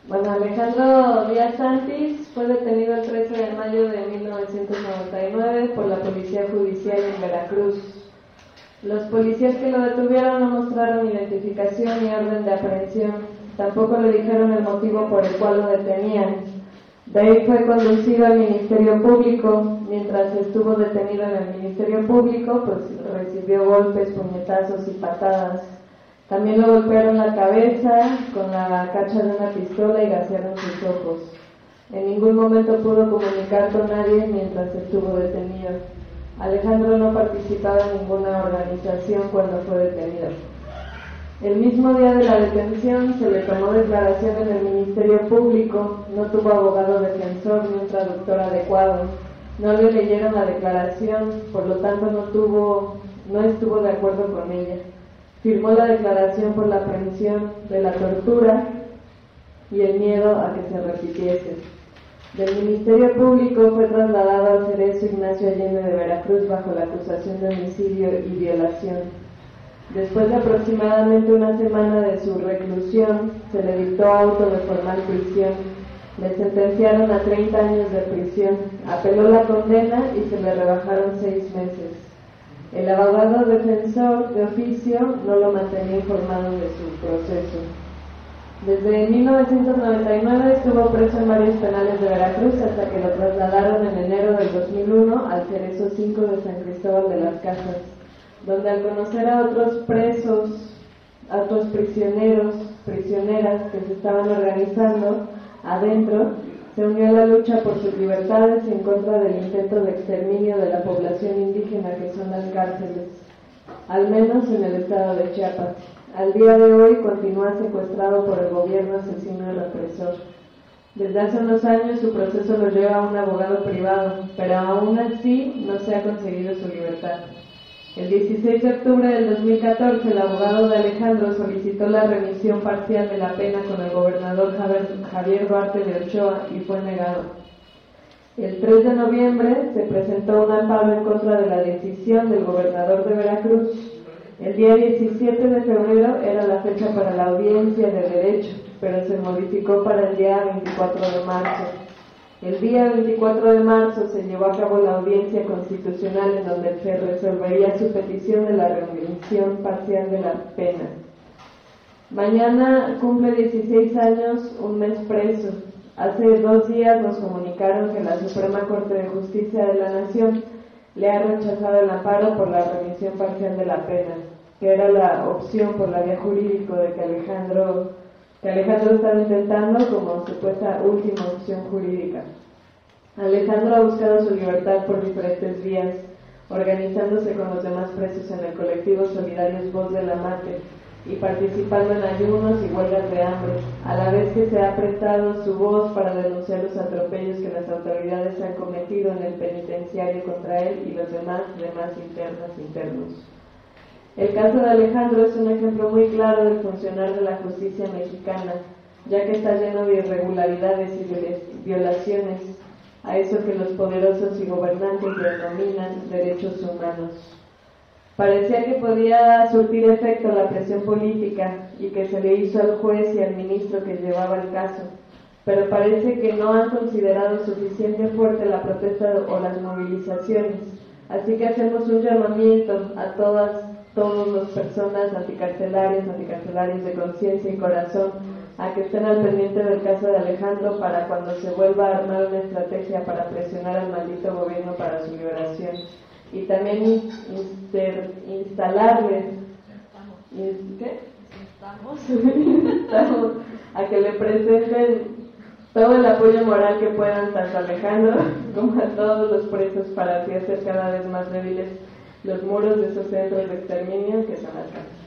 Bueno, Alejandro Díaz Santis fue detenido el 13 de mayo de 1999 por la Policía Judicial en Veracruz. Los policías que lo detuvieron no mostraron identificación ni orden de aprehensión. Tampoco le dijeron el motivo por el cual lo detenían. De ahí fue conducido al Ministerio Público. Mientras estuvo detenido en el Ministerio Público, pues recibió golpes, puñetazos y patadas. También lo golpearon la cabeza con la cacha de una pistola y gasearon sus ojos. En ningún momento pudo comunicar con nadie mientras estuvo detenido. Alejandro no participaba en ninguna organización cuando fue detenido. El mismo día de la detención se le tomó declaración en el Ministerio Público. No tuvo abogado defensor ni un traductor adecuado. No le leyeron la declaración, por lo tanto no estuvo de acuerdo con ella. Firmó la declaración por la aprehensión de la tortura y el miedo a que se repitiese. Del Ministerio Público fue trasladado al Cerezo Ignacio Allende de Veracruz bajo la acusación de homicidio y violación. Después de aproximadamente una semana de su reclusión, se le dictó auto de formal prisión. Le sentenciaron a 30 años de prisión. Apeló la condena y se le rebajaron 6 meses. El abogado defensor de oficio no lo mantenía informado de su proceso. Desde 1999 estuvo preso en varios penales de Veracruz hasta que lo trasladaron en enero del 2001 al Cerezo 5 de San Cristóbal de las Casas, donde al conocer a otros presos, a otros prisioneras que se estaban organizando adentro, se unió a la lucha por sus libertades y en contra del intento de exterminio de la población indígena que son las cárceles, al menos en el estado de Chiapas. Al día de hoy continúa secuestrado por el gobierno asesino y represor. Desde hace unos años su proceso lo lleva a un abogado privado, pero aún así no se ha conseguido su libertad. El 16 de octubre del 2014, el abogado de Alejandro solicitó la remisión parcial de la pena con el gobernador Javier Duarte de Ochoa y fue negado. El 3 de noviembre se presentó un amparo en contra de la decisión del gobernador de Veracruz. El día 17 de febrero era la fecha para la audiencia de derecho, pero se modificó para el día 24 de marzo. El día 24 de marzo se llevó a cabo la audiencia constitucional en donde se resolvería su petición de la remisión parcial de la pena. Mañana cumple 16 años, un mes preso. Hace 2 días nos comunicaron que la Suprema Corte de Justicia de la Nación le ha rechazado el amparo por la remisión parcial de la pena, que era la opción por la vía jurídico de que Alejandro estaba intentando como supuesta última opción jurídica. Alejandro ha buscado su libertad por diferentes vías, organizándose con los demás presos en el colectivo Solidarios Voz de la Mate y participando en ayunos y huelgas de hambre, a la vez que se ha prestado su voz para denunciar los atropellos que las autoridades han cometido en el penitenciario contra él y los demás internos. El caso de Alejandro es un ejemplo muy claro del funcionar de la justicia mexicana, ya que está lleno de irregularidades y violaciones a eso que los poderosos y gobernantes denominan derechos humanos. Parecía que podía surtir efecto la presión política y que se le hizo al juez y al ministro que llevaba el caso, pero parece que no han considerado suficiente fuerte la protesta o las movilizaciones, así que hacemos un llamamiento a todos las personas anticarcelarios de conciencia y corazón, a que estén al pendiente del caso de Alejandro para cuando se vuelva a armar una estrategia para presionar al maldito gobierno para su liberación. Y también instalarles a que le presenten todo el apoyo moral que puedan tanto a Alejandro como a todos los presos para así hacer cada vez más débiles los muros de esos centros de exterminio que son las cárceles.